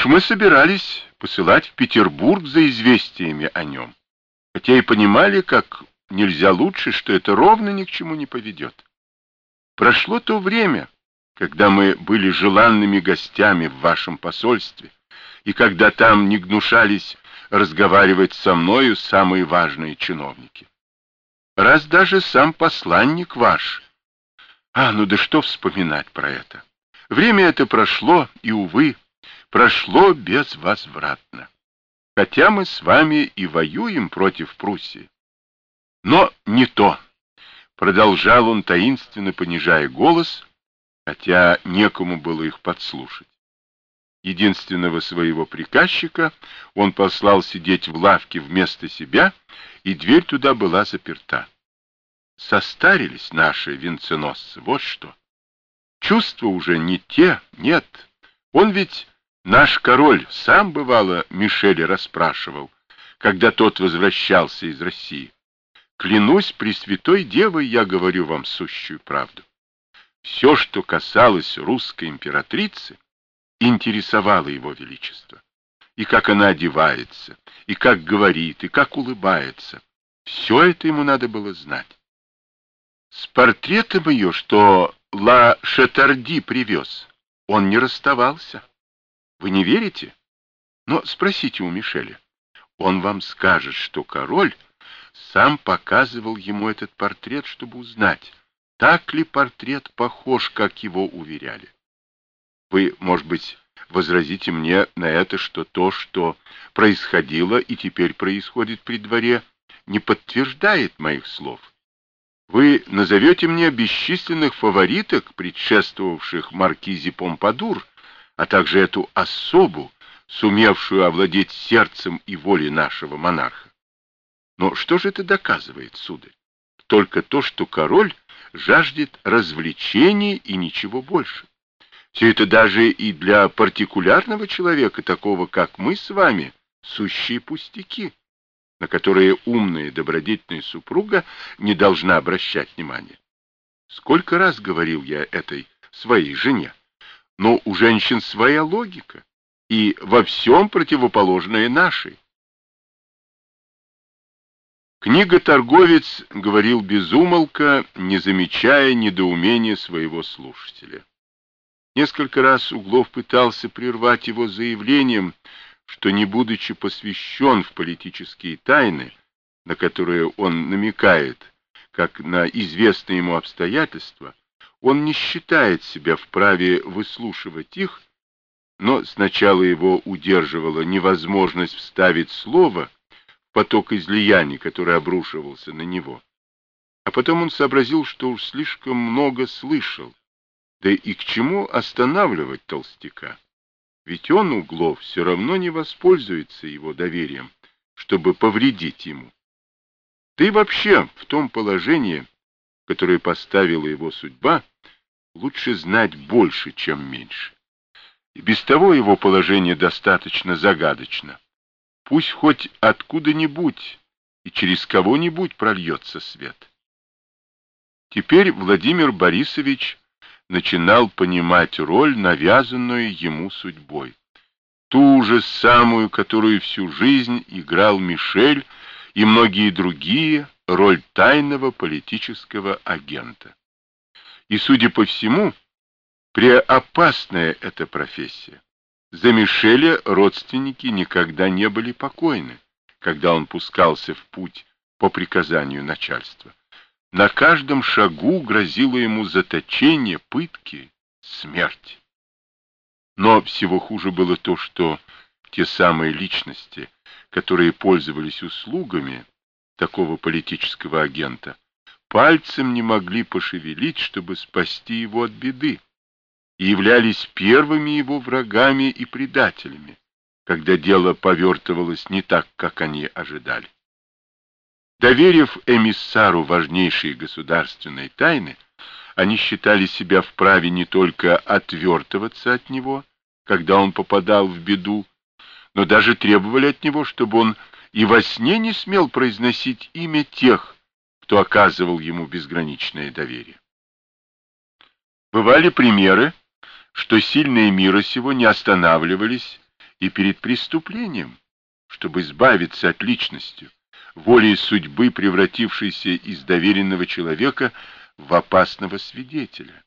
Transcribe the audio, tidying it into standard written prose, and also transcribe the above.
уж мы собирались посылать в Петербург за известиями о нем, хотя и понимали, как нельзя лучше, что это ровно ни к чему не поведет. Прошло то время, когда мы были желанными гостями в вашем посольстве, и когда там не гнушались разговаривать со мною самые важные чиновники. Раз даже сам посланник ваш... ну да что вспоминать про это? Время это прошло, и, увы, прошло безвозвратно. Хотя мы с вами и воюем против Пруссии. Но не то. Продолжал он, таинственно понижая голос, хотя некому было их подслушать. Единственного своего приказчика он послал сидеть в лавке вместо себя, и дверь туда была заперта. Состарились наши венценосцы, вот что. Чувства уже не те, нет. Он ведь, наш король, сам, бывало, Мишеля расспрашивал, когда тот возвращался из России. Клянусь Пресвятой Девой, я говорю вам сущую правду. Все, что касалось русской императрицы, интересовало его величество. И как она одевается, и как говорит, и как улыбается. Все это ему надо было знать. С портретом ее, что Ла Шатарди привез, он не расставался. Вы не верите? Но спросите у Мишеля. Он вам скажет, что король сам показывал ему этот портрет, чтобы узнать, так ли портрет похож, как его уверяли. Вы, может быть, возразите мне на это, что то, что происходило и теперь происходит при дворе, не подтверждает моих слов. Вы назовете мне бесчисленных фавориток, предшествовавших маркизе Помпадур, а также эту особу, сумевшую овладеть сердцем и волей нашего монарха. Но что же это доказывает, сударь? Только то, что король жаждет развлечений и ничего больше. Все это даже и для партикулярного человека, такого как мы с вами, сущие пустяки, на которые умная добродетельная супруга не должна обращать внимания. Сколько раз говорил я этой своей жене, но у женщин своя логика, и во всем противоположная нашей. Книготорговец говорил без умолка, не замечая недоумения своего слушателя. Несколько раз Углов пытался прервать его заявлением, что, не будучи посвящен в политические тайны, на которые он намекает, как на известные ему обстоятельства, он не считает себя вправе выслушивать их, но сначала его удерживала невозможность вставить слово в поток излияний, который обрушивался на него. А потом он сообразил, что уж слишком много слышал, да и к чему останавливать толстяка? Ведь он, Углов, все равно не воспользуется его доверием, чтобы повредить ему. Да и вообще, в том положении, в которое поставила его судьба, лучше знать больше, чем меньше. И без того его положение достаточно загадочно. Пусть хоть откуда-нибудь и через кого-нибудь прольется свет. Теперь Владимир Борисович начинал понимать роль, навязанную ему судьбой. Ту же самую, которую всю жизнь играл Мишель и многие другие, роль тайного политического агента. И, судя по всему, преопасная эта профессия. За Мишеля родственники никогда не были покойны, когда он пускался в путь по приказанию начальства. На каждом шагу грозило ему заточение, пытки, смерть. Но всего хуже было то, что те самые личности, которые пользовались услугами такого политического агента, пальцем не могли пошевелить, чтобы спасти его от беды, и являлись первыми его врагами и предателями, когда дело повертывалось не так, как они ожидали. Доверив эмиссару важнейшие государственные тайны, они считали себя вправе не только отвертываться от него, когда он попадал в беду, но даже требовали от него, чтобы он и во сне не смел произносить имя тех, кто оказывал ему безграничное доверие. Бывали примеры, что сильные мира сего не останавливались и перед преступлением, чтобы избавиться от личности, волей судьбы, превратившейся из доверенного человека в опасного свидетеля.